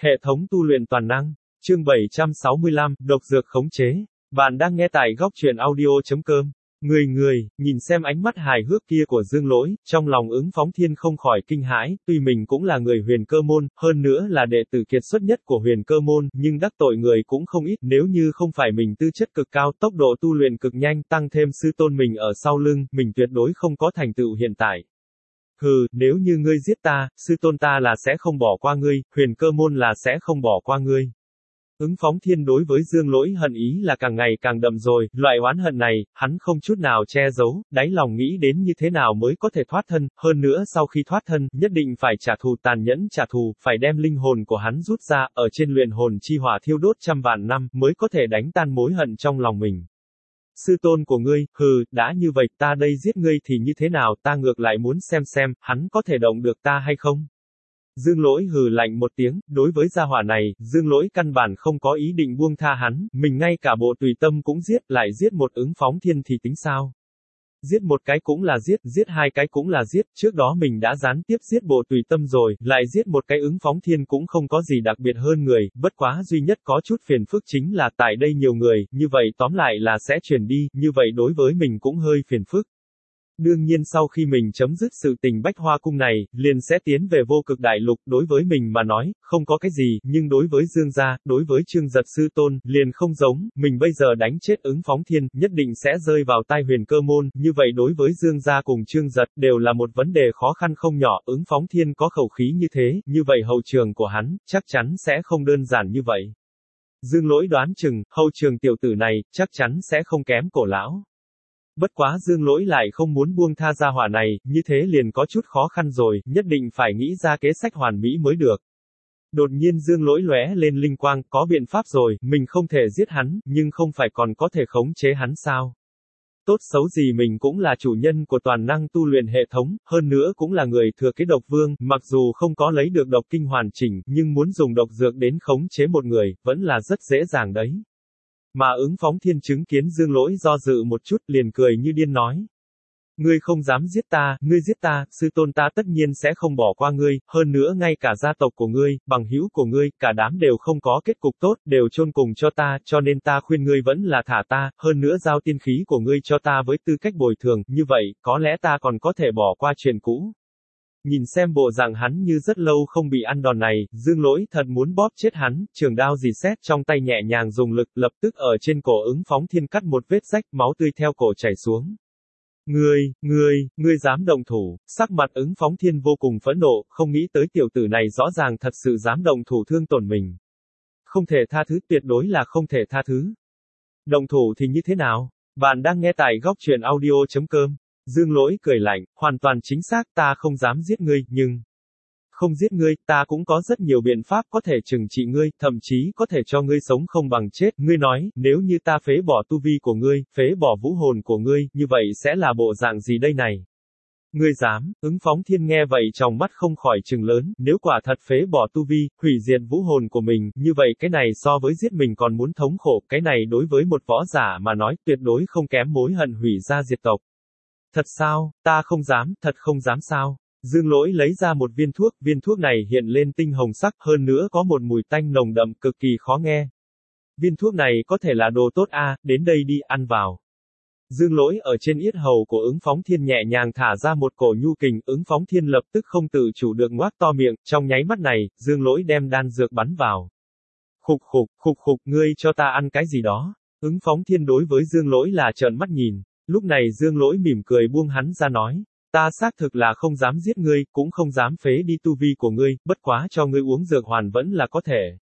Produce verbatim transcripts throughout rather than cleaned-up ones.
Hệ thống tu luyện toàn năng. Chương bảy trăm sáu mươi lăm, độc dược khống chế. Bạn đang nghe tại góc truyện audio.com. Người người, nhìn xem ánh mắt hài hước kia của Dương Lỗi, trong lòng Ứng Phóng Thiên không khỏi kinh hãi, tuy mình cũng là người Huyền Cơ môn, hơn nữa là đệ tử kiệt xuất nhất của Huyền Cơ môn, nhưng đắc tội người cũng không ít, nếu như không phải mình tư chất cực cao, tốc độ tu luyện cực nhanh, tăng thêm sư tôn mình ở sau lưng, mình tuyệt đối không có thành tựu hiện tại. Hừ, nếu như ngươi giết ta, sư tôn ta là sẽ không bỏ qua ngươi, Huyền Cơ môn là sẽ không bỏ qua ngươi. Ứng Phóng Thiên đối với Dương Lỗi hận ý là càng ngày càng đậm rồi, loại oán hận này, hắn không chút nào che giấu, đáy lòng nghĩ đến như thế nào mới có thể thoát thân, hơn nữa sau khi thoát thân, nhất định phải trả thù tàn nhẫn trả thù, phải đem linh hồn của hắn rút ra, ở trên luyện hồn chi hỏa thiêu đốt trăm vạn năm, mới có thể đánh tan mối hận trong lòng mình. Sư tôn của ngươi, hừ, đã như vậy, ta đây giết ngươi thì như thế nào, ta ngược lại muốn xem xem, hắn có thể động được ta hay không? Dương Lỗi hừ lạnh một tiếng, đối với gia hỏa này, Dương Lỗi căn bản không có ý định buông tha hắn, mình ngay cả bộ tùy tâm cũng giết, lại giết một Ứng Phóng Thiên thì tính sao? Giết một cái cũng là giết, giết hai cái cũng là giết, trước đó mình đã gián tiếp giết bộ tùy tâm rồi, lại giết một cái Ứng Phóng Thiên cũng không có gì đặc biệt hơn người, bất quá duy nhất có chút phiền phức chính là tại đây nhiều người, như vậy tóm lại là sẽ truyền đi, như vậy đối với mình cũng hơi phiền phức. Đương nhiên sau khi mình chấm dứt sự tình Bách Hoa Cung này, liền sẽ tiến về Vô Cực Đại Lục, đối với mình mà nói, không có cái gì, nhưng đối với Dương gia, đối với Trương Giật sư tôn, liền không giống, mình bây giờ đánh chết Ứng Phóng Thiên, nhất định sẽ rơi vào tai Huyền Cơ môn, như vậy đối với Dương gia cùng Trương Giật, đều là một vấn đề khó khăn không nhỏ, Ứng Phóng Thiên có khẩu khí như thế, như vậy hậu trường của hắn, chắc chắn sẽ không đơn giản như vậy. Dương Lỗi đoán chừng, hậu trường tiểu tử này, chắc chắn sẽ không kém Cổ lão. Bất quá Dương Lỗi lại không muốn buông tha gia hỏa này, như thế liền có chút khó khăn rồi, nhất định phải nghĩ ra kế sách hoàn mỹ mới được. Đột nhiên Dương Lỗi lóe lên linh quang, có biện pháp rồi, mình không thể giết hắn, nhưng không phải còn có thể khống chế hắn sao? Tốt xấu gì mình cũng là chủ nhân của toàn năng tu luyện hệ thống, hơn nữa cũng là người thừa kế độc vương, mặc dù không có lấy được độc kinh hoàn chỉnh, nhưng muốn dùng độc dược đến khống chế một người, vẫn là rất dễ dàng đấy. Mà Ứng Phóng Thiên chứng kiến Dương Lỗi do dự một chút, liền cười như điên nói. Ngươi không dám giết ta, ngươi giết ta, sư tôn ta tất nhiên sẽ không bỏ qua ngươi, hơn nữa ngay cả gia tộc của ngươi, bằng hữu của ngươi, cả đám đều không có kết cục tốt, đều chôn cùng cho ta, cho nên ta khuyên ngươi vẫn là thả ta, hơn nữa giao tiên khí của ngươi cho ta với tư cách bồi thường, như vậy, có lẽ ta còn có thể bỏ qua chuyện cũ. Nhìn xem bộ dạng hắn như rất lâu không bị ăn đòn này, Dương Lỗi thật muốn bóp chết hắn, trường đao dì xét trong tay nhẹ nhàng dùng lực, lập tức ở trên cổ Ứng Phóng Thiên cắt một vết rách, máu tươi theo cổ chảy xuống. Ngươi, ngươi, ngươi dám động thủ, sắc mặt Ứng Phóng Thiên vô cùng phẫn nộ, không nghĩ tới tiểu tử này rõ ràng thật sự dám động thủ thương tổn mình. Không thể tha thứ, tuyệt đối là không thể tha thứ. Động thủ thì như thế nào? Bạn đang nghe tại góc truyện audio.com. Dương Lỗi cười lạnh, hoàn toàn chính xác, ta không dám giết ngươi, nhưng không giết ngươi, ta cũng có rất nhiều biện pháp có thể trừng trị ngươi, thậm chí có thể cho ngươi sống không bằng chết. Ngươi nói, nếu như ta phế bỏ tu vi của ngươi, phế bỏ vũ hồn của ngươi, như vậy sẽ là bộ dạng gì đây này? Ngươi dám? Ứng Phóng Thiên nghe vậy trong mắt không khỏi trừng lớn, nếu quả thật phế bỏ tu vi, hủy diệt vũ hồn của mình, như vậy cái này so với giết mình còn muốn thống khổ, cái này đối với một võ giả mà nói, tuyệt đối không kém mối hận hủy gia diệt tộc. Thật sao, ta không dám, thật không dám sao? Dương Lỗi lấy ra một viên thuốc, viên thuốc này hiện lên tinh hồng sắc, hơn nữa có một mùi tanh nồng đậm, cực kỳ khó nghe. Viên thuốc này có thể là đồ tốt a, à, đến đây đi, ăn vào. Dương Lỗi ở trên yết hầu của Ứng Phóng Thiên nhẹ nhàng thả ra một cổ nhu kình, Ứng Phóng Thiên lập tức không tự chủ được ngoác to miệng, trong nháy mắt này, Dương Lỗi đem đan dược bắn vào. Khục khục, khục khục, ngươi cho ta ăn cái gì đó? Ứng Phóng Thiên đối với Dương Lỗi là trợn mắt nhìn. Lúc này Dương Lỗi mỉm cười buông hắn ra nói, ta xác thực là không dám giết ngươi, cũng không dám phế đi tu vi của ngươi, bất quá cho ngươi uống dược hoàn vẫn là có thể.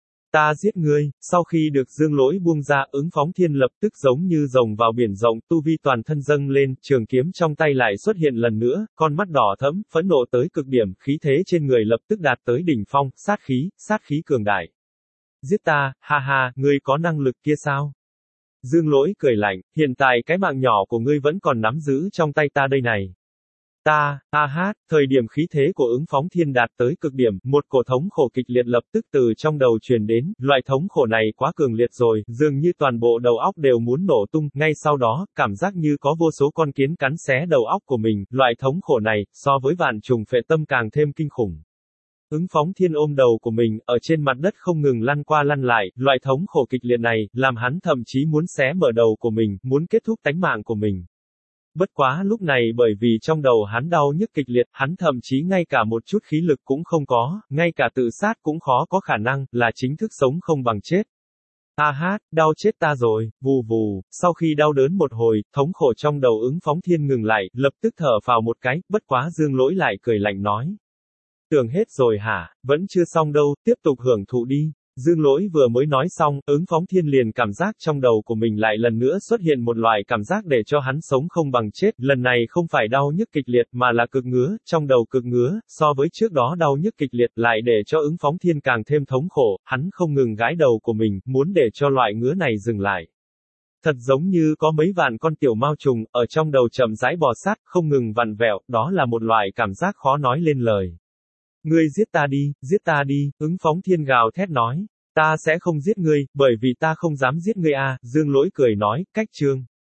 Ta giết ngươi, sau khi được Dương Lỗi buông ra, Ứng Phóng Thiên lập tức giống như rồng vào biển rộng, tu vi toàn thân dâng lên, trường kiếm trong tay lại xuất hiện lần nữa, con mắt đỏ thẫm, phẫn nộ tới cực điểm, khí thế trên người lập tức đạt tới đỉnh phong, sát khí, sát khí cường đại. Giết ta, ha ha, ngươi có năng lực kia sao? Dương Lỗi cười lạnh, hiện tại cái mạng nhỏ của ngươi vẫn còn nắm giữ trong tay ta đây này. Ta, ha ha, thời điểm khí thế của Ứng Phóng Thiên đạt tới cực điểm, một cổ thống khổ kịch liệt lập tức từ trong đầu truyền đến, loại thống khổ này quá cường liệt rồi, dường như toàn bộ đầu óc đều muốn nổ tung, ngay sau đó, cảm giác như có vô số con kiến cắn xé đầu óc của mình, loại thống khổ này, so với vạn trùng phệ tâm càng thêm kinh khủng. Ứng Phóng Thiên ôm đầu của mình, ở trên mặt đất không ngừng lăn qua lăn lại, loại thống khổ kịch liệt này, làm hắn thậm chí muốn xé mở đầu của mình, muốn kết thúc tánh mạng của mình. Bất quá lúc này bởi vì trong đầu hắn đau nhức kịch liệt, hắn thậm chí ngay cả một chút khí lực cũng không có, ngay cả tự sát cũng khó có khả năng, là chính thức sống không bằng chết. A hát, đau chết ta rồi, vù vù, sau khi đau đớn một hồi, thống khổ trong đầu Ứng Phóng Thiên ngừng lại, lập tức thở phào một cái, bất quá Dương Lỗi lại cười lạnh nói. Tưởng hết rồi hả, vẫn chưa xong đâu, tiếp tục hưởng thụ đi. Dương Lỗi vừa mới nói xong, Ứng Phóng Thiên liền cảm giác trong đầu của mình lại lần nữa xuất hiện một loại cảm giác để cho hắn sống không bằng chết, lần này không phải đau nhức kịch liệt mà là cực ngứa, trong đầu cực ngứa, so với trước đó đau nhức kịch liệt lại để cho Ứng Phóng Thiên càng thêm thống khổ, hắn không ngừng gãi đầu của mình, muốn để cho loại ngứa này dừng lại. Thật giống như có mấy vạn con tiểu mao trùng, ở trong đầu chậm rãi bò sát, không ngừng vặn vẹo, đó là một loại cảm giác khó nói lên lời. Ngươi giết ta đi, giết ta đi, Ứng Phóng Thiên gào thét nói. Ta sẽ không giết ngươi, bởi vì ta không dám giết ngươi a. Dương Lỗi cười nói, cách chương.